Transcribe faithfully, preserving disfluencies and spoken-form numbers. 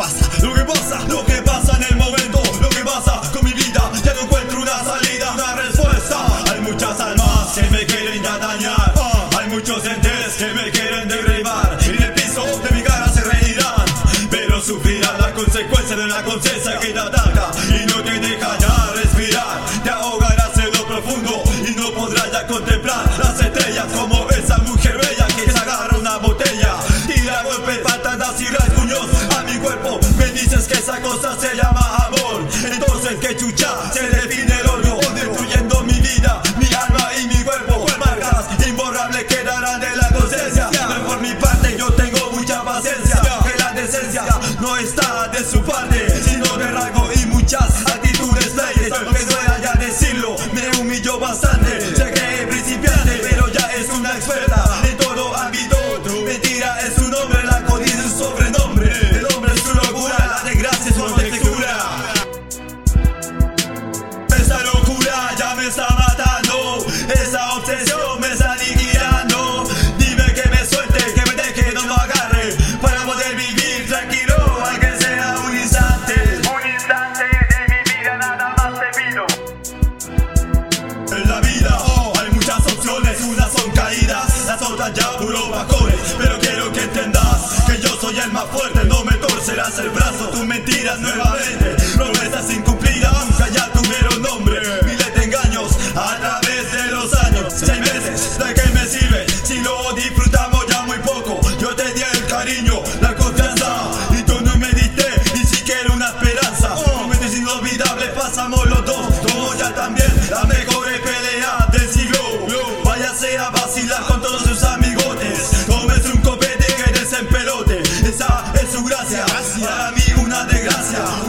pasa, lo que pasa, lo que pasa en el momento, lo que pasa con mi vida, ya no encuentro una salida, una respuesta. Hay muchas almas que me quieren ya dañar, hay muchos entes que me quieren derribar, y en el piso de mi cara se reirán, pero sufrirán la consecuencia de una conciencia que te ataca y no te deja ya respirar. Te ahogarás en lo profundo y no podrás ya contemplar las estrellas como esa mujer bella que se agarra una botella, tira golpes, patadas y rasguños a mi cuerpo. Me dices que esa cosa se llama amor, entonces que chucha se define el odio, destruyendo mi vida, mi alma y mi cuerpo. Marcas imborrables quedarán de la conciencia, pero por mi parte yo tengo mucha paciencia, que la decencia no está de su parte, sino de rasgo y muchas actitudes leyes. Aunque duela ya decirlo, me humilló bastante. Sé que es principiante, pero ya es una experta en todo ámbito. Mentira es su nombre, la codicia es su sobrenombre. El hombre es su locura, la desgracia es su arquitectura. Esa locura ya me está matando, esa obsesión me está aniquilando. Dime que me suelte, que me deje, no me agarre, para poder vivir tranquilo, aunque sea un instante. Un instante de mi vida nada más te pido. En la vida oh, hay muchas opciones, unas son caídas, las otras ya puro bajones. Pero quiero que entendas que yo soy el más fuerte, no me torcerás el brazo. Tus mentiras nuevamente, promesas incumplidas, nunca ya tuvieron nombre. Miles de engaños a través de los años. Seis meses, ¿de qué me sirve si lo disfrutamos ya muy poco? Yo te di el cariño, la confianza, y tú no me diste ni siquiera una esperanza. Momentos inolvidables pasamos los dos, como ya también la mejor pelea del siglo. Váyase a vacilar con todos sus amigotes, tómese un copete que des en pelote. Esa es su gracia, para mí una desgracia.